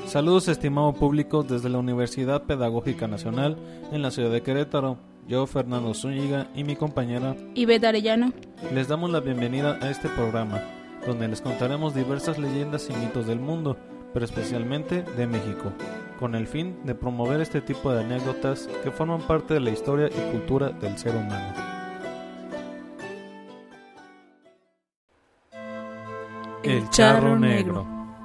Saludos, estimado público, desde la Universidad Pedagógica Nacional en la ciudad de Querétaro. Yo, Fernando Zúñiga, y mi compañera Ivette Arellano les damos la bienvenida a este programa, donde les contaremos diversas leyendas y mitos del mundo, pero especialmente de México, con el fin de promover este tipo de anécdotas que forman parte de la historia y cultura del ser humano. El Charro Negro.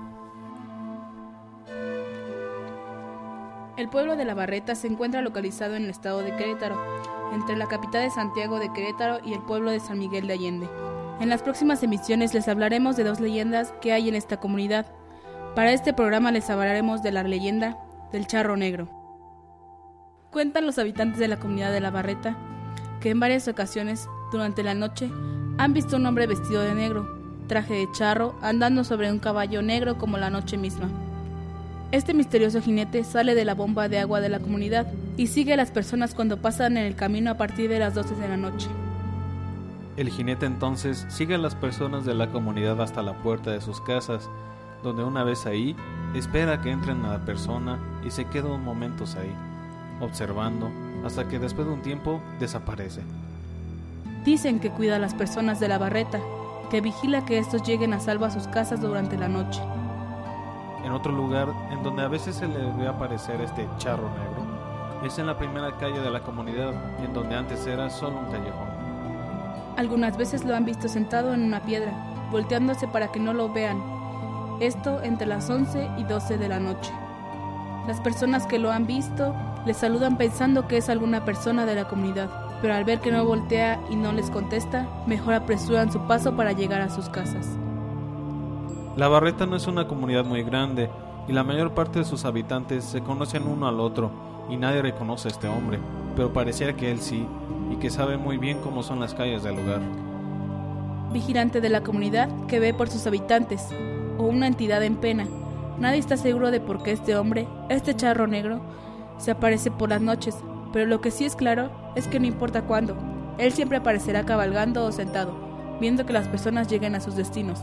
El pueblo de La Barreta se encuentra localizado en el estado de Querétaro, entre la capital de Santiago de Querétaro y el pueblo de San Miguel de Allende. En las próximas emisiones les hablaremos de dos leyendas que hay en esta comunidad. Para este programa les hablaremos de la leyenda del Charro Negro. Cuentan los habitantes de la comunidad de La Barreta que en varias ocasiones, durante la noche, han visto un hombre vestido de negro, traje de charro, andando sobre un caballo negro como la noche misma. Este misterioso jinete sale de la bomba de agua de la comunidad y sigue a las personas cuando pasan en el camino a partir de las 12 de la noche. El jinete entonces sigue a las personas de la comunidad hasta la puerta de sus casas, donde una vez ahí, espera que entren a la persona y se queda unos momentos ahí, observando, hasta que después de un tiempo desaparece. Dicen que cuida a las personas de La Barreta, que vigila que estos lleguen a salvo a sus casas durante la noche. En otro lugar, en donde a veces se le ve aparecer este charro negro, es en la primera calle de la comunidad, en donde antes era solo un callejón. Algunas veces lo han visto sentado en una piedra, volteándose para que no lo vean. Esto entre las 11 y 12 de la noche. Las personas que lo han visto le saludan pensando que es alguna persona de la comunidad, pero al ver que no voltea y no les contesta, mejor apresuran su paso para llegar a sus casas. La Barreta no es una comunidad muy grande y la mayor parte de sus habitantes se conocen uno al otro y nadie reconoce a este hombre, pero pareciera que él sí y que sabe muy bien cómo son las calles del lugar. Vigilante de la comunidad que ve por sus habitantes o una entidad en pena. Nadie está seguro de por qué este hombre, este charro negro, se aparece por las noches, pero lo que sí es claro es que no importa cuándo, él siempre aparecerá cabalgando o sentado, viendo que las personas lleguen a sus destinos.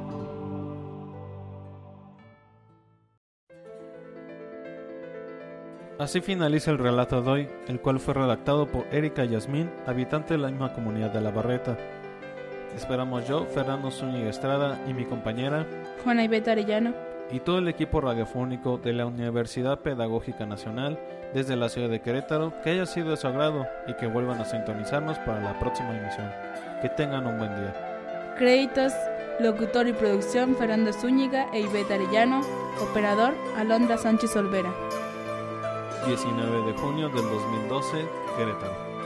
Así finaliza el relato de hoy, el cual fue redactado por Erika Yasmín, habitante de la misma comunidad de La Barreta. Esperamos yo, Fernando Zúñiga Estrada, y mi compañera Juana Ivette Arellano y todo el equipo radiofónico de la Universidad Pedagógica Nacional desde la ciudad de Querétaro, que haya sido de su agrado y que vuelvan a sintonizarnos para la próxima emisión. Que tengan un buen día. Créditos: locutor y producción Fernando Zúñiga e Ivette Arellano. Operador Alondra Sánchez Olvera. 19 de junio del 2012, Querétaro.